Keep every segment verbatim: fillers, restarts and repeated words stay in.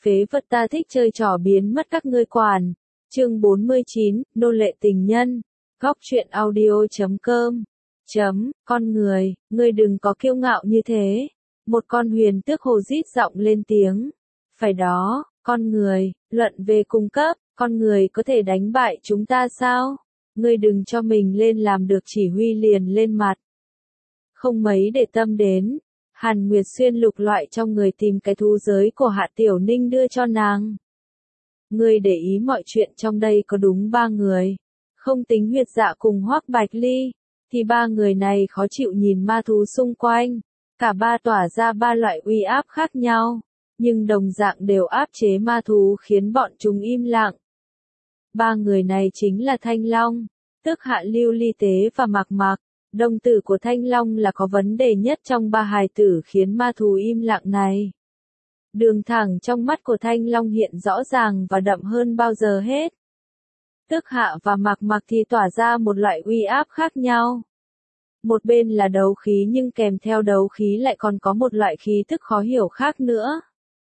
phế vật ta thích chơi trò biến mất các ngươi quản. Chương bốn mươi chín, nô lệ tình nhân. Góc truyện audio chấm com. Chấm, con người, ngươi đừng có kiêu ngạo như thế. Một con huyền tước hồ rít giọng lên tiếng. Phải đó, con người, luận về cung cấp, con người có thể đánh bại chúng ta sao? Ngươi đừng cho mình lên làm được chỉ huy liền lên mặt. Không mấy để tâm đến. Hàn Nguyệt Xuyên lục loại trong người tìm cái thú giới của Hạ Tiểu Ninh đưa cho nàng. Ngươi để ý mọi chuyện trong đây có đúng ba người. Không tính Huyệt Dạ cùng Hoắc Bạch Ly, thì ba người này khó chịu nhìn ma thú xung quanh. Cả ba tỏa ra ba loại uy áp khác nhau, nhưng đồng dạng đều áp chế ma thú khiến bọn chúng im lặng. Ba người này chính là Thanh Long, tức Hạ Lưu Ly Tế và Mạc Mạc. Đồng tử của Thanh Long là có vấn đề nhất trong ba hài tử khiến ma thú im lặng này. Đường thẳng trong mắt của Thanh Long hiện rõ ràng và đậm hơn bao giờ hết. Tức Hạ và Mạc Mạc thì tỏa ra một loại uy áp khác nhau. Một bên là đấu khí nhưng kèm theo đấu khí lại còn có một loại khí tức khó hiểu khác nữa.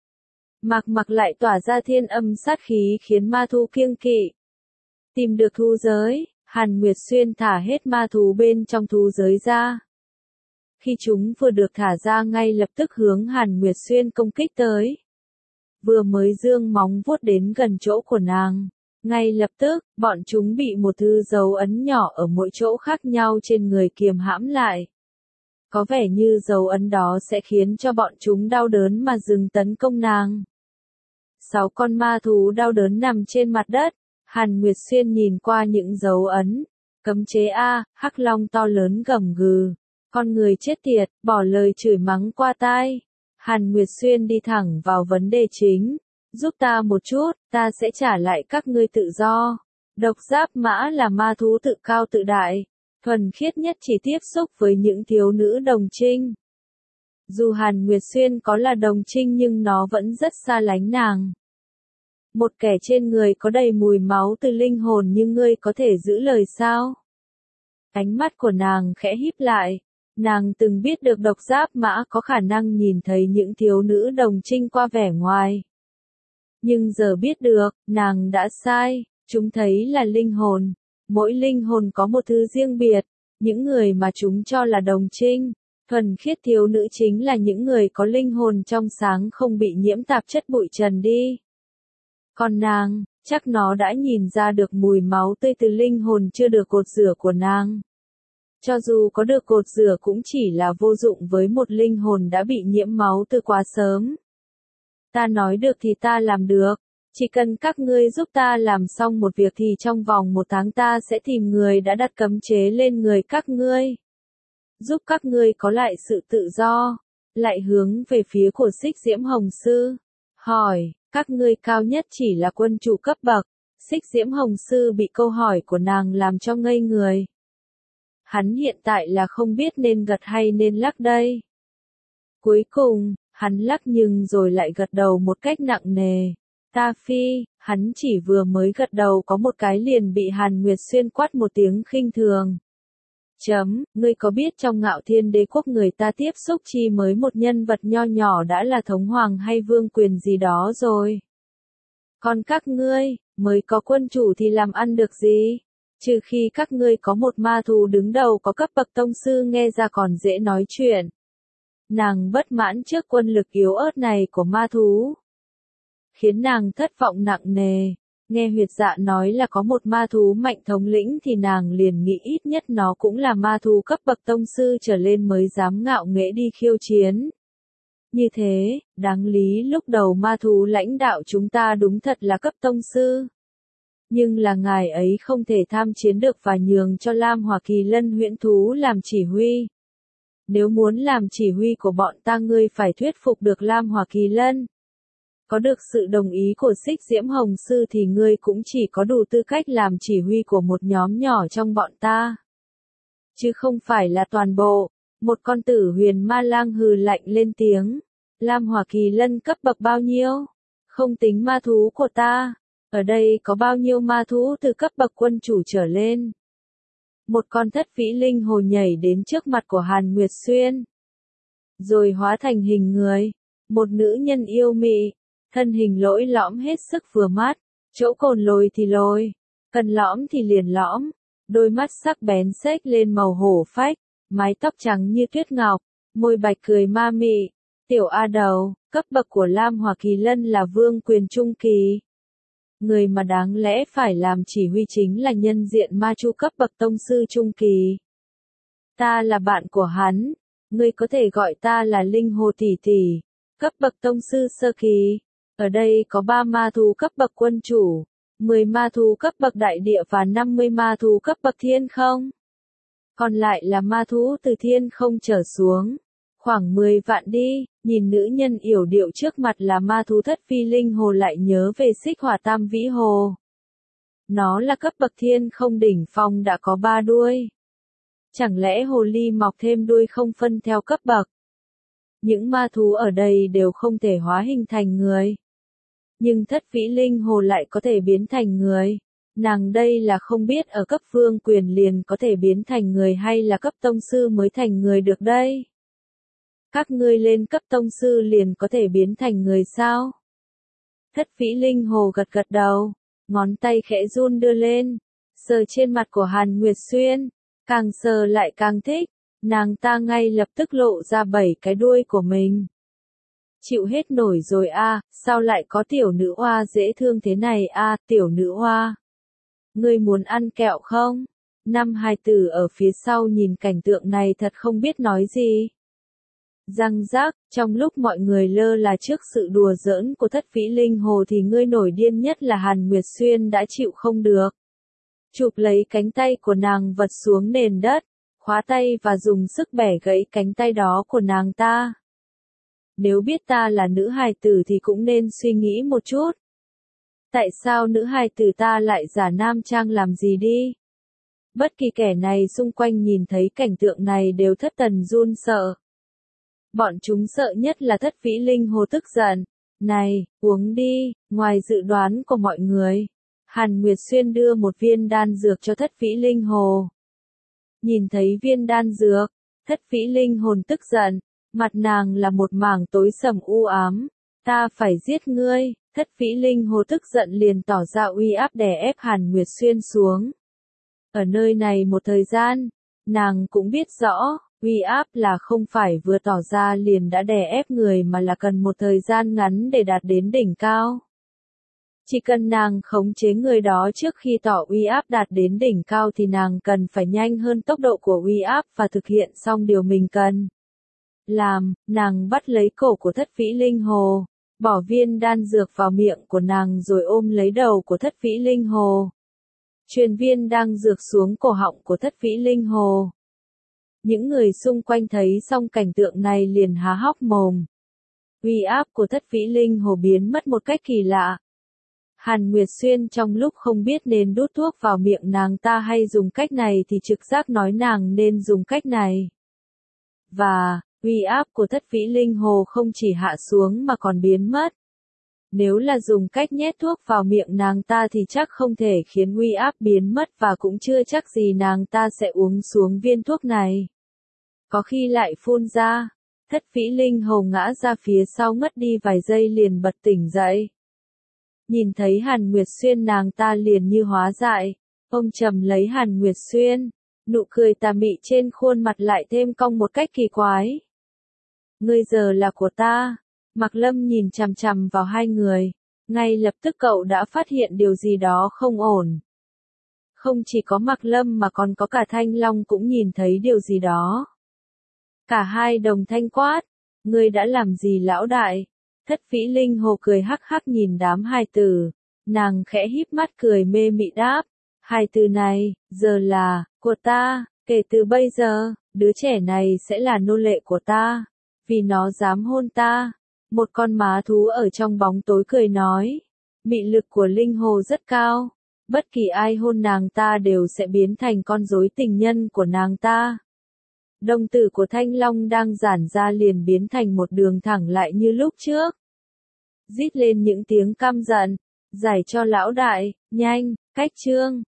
Mạc Mạc lại tỏa ra thiên âm sát khí khiến ma thú kiêng kỵ. Tìm được thú giới, Hàn Nguyệt Xuyên thả hết ma thú bên trong thú giới ra. Khi chúng vừa được thả ra ngay lập tức hướng Hàn Nguyệt Xuyên công kích tới. Vừa mới dương móng vuốt đến gần chỗ của nàng, ngay lập tức, bọn chúng bị một thứ dấu ấn nhỏ ở mỗi chỗ khác nhau trên người kiềm hãm lại. Có vẻ như dấu ấn đó sẽ khiến cho bọn chúng đau đớn mà dừng tấn công nàng. Sáu con ma thú đau đớn nằm trên mặt đất. Hàn Nguyệt Xuyên nhìn qua những dấu ấn. Cấm chế A, Hắc Long to lớn gầm gừ. Con người chết tiệt, bỏ lời chửi mắng qua tai. Hàn Nguyệt Xuyên đi thẳng vào vấn đề chính. Giúp ta một chút, ta sẽ trả lại các ngươi tự do. Độc Giáp Mã là ma thú tự cao tự đại. Thuần khiết nhất chỉ tiếp xúc với những thiếu nữ đồng trinh. Dù Hàn Nguyệt Xuyên có là đồng trinh nhưng nó vẫn rất xa lánh nàng. Một kẻ trên người có đầy mùi máu từ linh hồn nhưng ngươi có thể giữ lời sao? Ánh mắt của nàng khẽ híp lại. Nàng từng biết được Độc Giáp Mã có khả năng nhìn thấy những thiếu nữ đồng trinh qua vẻ ngoài. Nhưng giờ biết được, nàng đã sai, chúng thấy là linh hồn. Mỗi linh hồn có một thứ riêng biệt. Những người mà chúng cho là đồng trinh, thuần khiết thiếu nữ chính là những người có linh hồn trong sáng không bị nhiễm tạp chất bụi trần đi. Còn nàng, chắc nó đã nhìn ra được mùi máu tươi từ linh hồn chưa được cột rửa của nàng. Cho dù có được cột rửa cũng chỉ là vô dụng với một linh hồn đã bị nhiễm máu từ quá sớm. Ta nói được thì ta làm được, chỉ cần các ngươi giúp ta làm xong một việc thì trong vòng một tháng ta sẽ tìm người đã đặt cấm chế lên người các ngươi. Giúp các ngươi có lại sự tự do, lại hướng về phía của Xích Diễm Hồng Sư. Hỏi. Các ngươi cao nhất chỉ là quân chủ cấp bậc. Xích Diễm Hồng Sư bị câu hỏi của nàng làm cho ngây người. Hắn hiện tại là không biết nên gật hay nên lắc đây. Cuối cùng, hắn lắc nhưng rồi lại gật đầu một cách nặng nề. Ta phi, hắn chỉ vừa mới gật đầu có một cái liền bị Hàn Nguyệt Xuyên quát một tiếng khinh thường. Chấm, ngươi có biết trong Ngạo Thiên Đế quốc người ta tiếp xúc chi mới một nhân vật nho nhỏ đã là thống hoàng hay vương quyền gì đó rồi. Còn các ngươi, mới có quân chủ thì làm ăn được gì? Trừ khi các ngươi có một ma thú đứng đầu có cấp bậc tông sư nghe ra còn dễ nói chuyện. Nàng bất mãn trước quân lực yếu ớt này của ma thú. Khiến nàng thất vọng nặng nề. Nghe Huyệt Dạ nói là có một ma thú mạnh thống lĩnh thì nàng liền nghĩ ít nhất nó cũng là ma thú cấp bậc tông sư trở lên mới dám ngạo nghễ đi khiêu chiến. Như thế, đáng lý lúc đầu ma thú lãnh đạo chúng ta đúng thật là cấp tông sư. Nhưng là ngài ấy không thể tham chiến được và nhường cho Lam Hỏa Kỳ Lân huyễn thú làm chỉ huy. Nếu muốn làm chỉ huy của bọn ta ngươi phải thuyết phục được Lam Hỏa Kỳ Lân. Có được sự đồng ý của Xích Diễm Hồng Sư thì ngươi cũng chỉ có đủ tư cách làm chỉ huy của một nhóm nhỏ trong bọn ta. Chứ không phải là toàn bộ. Một con tử huyền ma lang hừ lạnh lên tiếng. Lam Hỏa Kỳ Lân cấp bậc bao nhiêu? Không tính ma thú của ta. Ở đây có bao nhiêu ma thú từ cấp bậc quân chủ trở lên? Một con thất vĩ linh hồ nhảy đến trước mặt của Hàn Nguyệt Xuyên. Rồi hóa thành hình người. Một nữ nhân yêu mị. thân hình lỗi lõm hết sức vừa mắt, chỗ cồn lồi thì lồi, cần lõm thì liền lõm, đôi mắt sắc bén xếch lên màu hổ phách, mái tóc trắng như tuyết ngọc, môi bạch cười ma mị, tiểu A đầu, cấp bậc của Lam Hỏa Kỳ Lân là vương quyền trung kỳ. Người mà đáng lẽ phải làm chỉ huy chính là nhân diện ma chu cấp bậc tông sư trung kỳ. Ta là bạn của hắn, ngươi có thể gọi ta là Linh Hồ tỷ tỷ, cấp bậc tông sư sơ kỳ. Ở đây có ba ma thú cấp bậc quân chủ, mười ma thú cấp bậc đại địa và năm mươi ma thú cấp bậc thiên không. Còn lại là ma thú từ thiên không trở xuống, khoảng mười vạn đi. Nhìn nữ nhân yểu điệu trước mặt là ma thú thất phi linh hồ lại nhớ về xích hỏa tam vĩ hồ. Nó là cấp bậc thiên không đỉnh phong đã có ba đuôi. Chẳng lẽ hồ ly mọc thêm đuôi không phân theo cấp bậc? Những ma thú ở đây đều không thể hóa hình thành người. Nhưng thất vĩ linh hồ lại có thể biến thành người. Nàng đây là không biết ở cấp vương quyền liền có thể biến thành người hay là cấp tông sư mới thành người được đây. Các ngươi lên cấp tông sư liền có thể biến thành người sao? Thất vĩ linh hồ gật gật đầu, ngón tay khẽ run đưa lên, sờ trên mặt của Hàn Nguyệt Xuyên, càng sờ lại càng thích, nàng ta ngay lập tức lộ ra bảy cái đuôi của mình. Chịu hết nổi rồi a, à, sao lại có tiểu nữ oa dễ thương thế này a, à, tiểu nữ oa. Ngươi muốn ăn kẹo không? Năm hài tử ở phía sau nhìn cảnh tượng này thật không biết nói gì. Răng rác, trong lúc mọi người lơ là trước sự đùa giỡn của thất vĩ linh hồ thì ngươi nổi điên nhất là Hàn Nguyệt Xuyên đã chịu không được. Chụp lấy cánh tay của nàng vật xuống nền đất, khóa tay và dùng sức bẻ gãy cánh tay đó của nàng ta. Nếu biết ta là nữ hài tử thì cũng nên suy nghĩ một chút. Tại sao nữ hài tử ta lại giả nam trang làm gì đi? Bất kỳ kẻ này xung quanh nhìn thấy cảnh tượng này đều thất thần run sợ. Bọn chúng sợ nhất là thất vĩ linh hồ tức giận. Này, uống đi, ngoài dự đoán của mọi người. Hàn Nguyệt Xuyên đưa một viên đan dược cho thất vĩ linh hồ. Nhìn thấy viên đan dược, thất vĩ linh hồn tức giận, mặt nàng là một mảng tối sầm u ám. Ta phải giết ngươi, thất vĩ linh hồ tức giận liền tỏ ra uy áp đè ép Hàn Nguyệt Xuyên xuống. Ở nơi này một thời gian, nàng cũng biết rõ. Uy áp là không phải vừa tỏ ra liền đã đè ép người mà là cần một thời gian ngắn để đạt đến đỉnh cao. Chỉ cần nàng khống chế người đó trước khi tỏ uy áp đạt đến đỉnh cao thì nàng cần phải nhanh hơn tốc độ của uy áp và thực hiện xong điều mình cần làm. Nàng bắt lấy cổ của thất vĩ linh hồ, bỏ viên đan dược vào miệng của nàng rồi ôm lấy đầu của thất vĩ linh hồ. Truyền viên đan dược xuống cổ họng của thất vĩ linh hồ. Những người xung quanh thấy xong cảnh tượng này liền há hốc mồm. Uy áp của thất vĩ linh hồ biến mất một cách kỳ lạ. Hàn Nguyệt Xuyên trong lúc không biết nên đút thuốc vào miệng nàng ta hay dùng cách này thì trực giác nói nàng nên dùng cách này. Và, uy áp của thất vĩ linh hồ không chỉ hạ xuống mà còn biến mất. Nếu là dùng cách nhét thuốc vào miệng nàng ta thì chắc không thể khiến uy áp biến mất và cũng chưa chắc gì nàng ta sẽ uống xuống viên thuốc này. Có khi lại phun ra, thất vĩ linh hồ ngã ra phía sau ngất đi vài giây liền bật tỉnh dậy. Nhìn thấy Hàn Nguyệt Xuyên nàng ta liền như hóa dại, ôm chầm lấy Hàn Nguyệt Xuyên, nụ cười tà mị trên khuôn mặt lại thêm cong một cách kỳ quái. Ngươi giờ là của ta. Mạc Lâm nhìn chằm chằm vào hai người, ngay lập tức cậu đã phát hiện điều gì đó không ổn. Không chỉ có Mạc Lâm mà còn có cả Thanh Long cũng nhìn thấy điều gì đó. Cả hai đồng thanh quát, ngươi đã làm gì lão đại? Thất vĩ linh hồ cười hắc hắc nhìn đám hài tử, nàng khẽ híp mắt cười mê mị đáp, hài tử này, giờ là, của ta, kể từ bây giờ, đứa trẻ này sẽ là nô lệ của ta, vì nó dám hôn ta. Một con má thú ở trong bóng tối cười nói, mị lực của linh hồ rất cao, bất kỳ ai hôn nàng ta đều sẽ biến thành con rối tình nhân của nàng ta. Đồng tử của Thanh Long đang giãn ra liền biến thành một đường thẳng lại như lúc trước. Rít lên những tiếng căm giận, giải cho lão đại, nhanh, cách chương.